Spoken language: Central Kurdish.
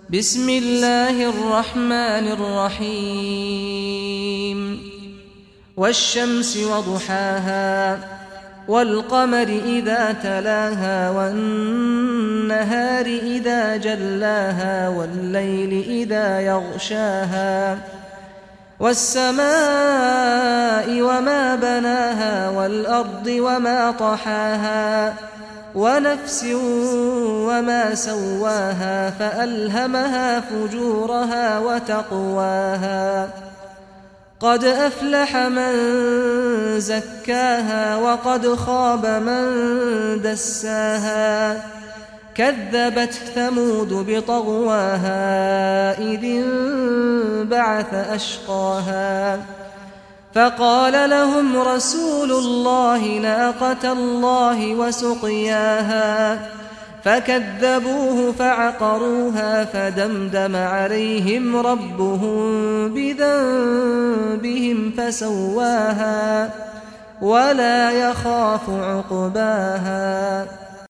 بسم الله الرحمن الرحيم والشمس وضحاها والقمر إذا تلاها والنهار إذا جلاها والليل إذا يغشاها والسماء وما بناها والأرض وما طحاها ونفس وما سواها فألهمها فجورها وتقواها قد أفلح من زكاها وقد خاب من دساها كذبت ثمود بطغواها إذ انبعث أشقاها فقال لهم رسول الله ناقة الله وسقياها فكذبوه فعقروها فدمدم عليهم ربهم بذنبهم فسواها ولا يخاف عقباها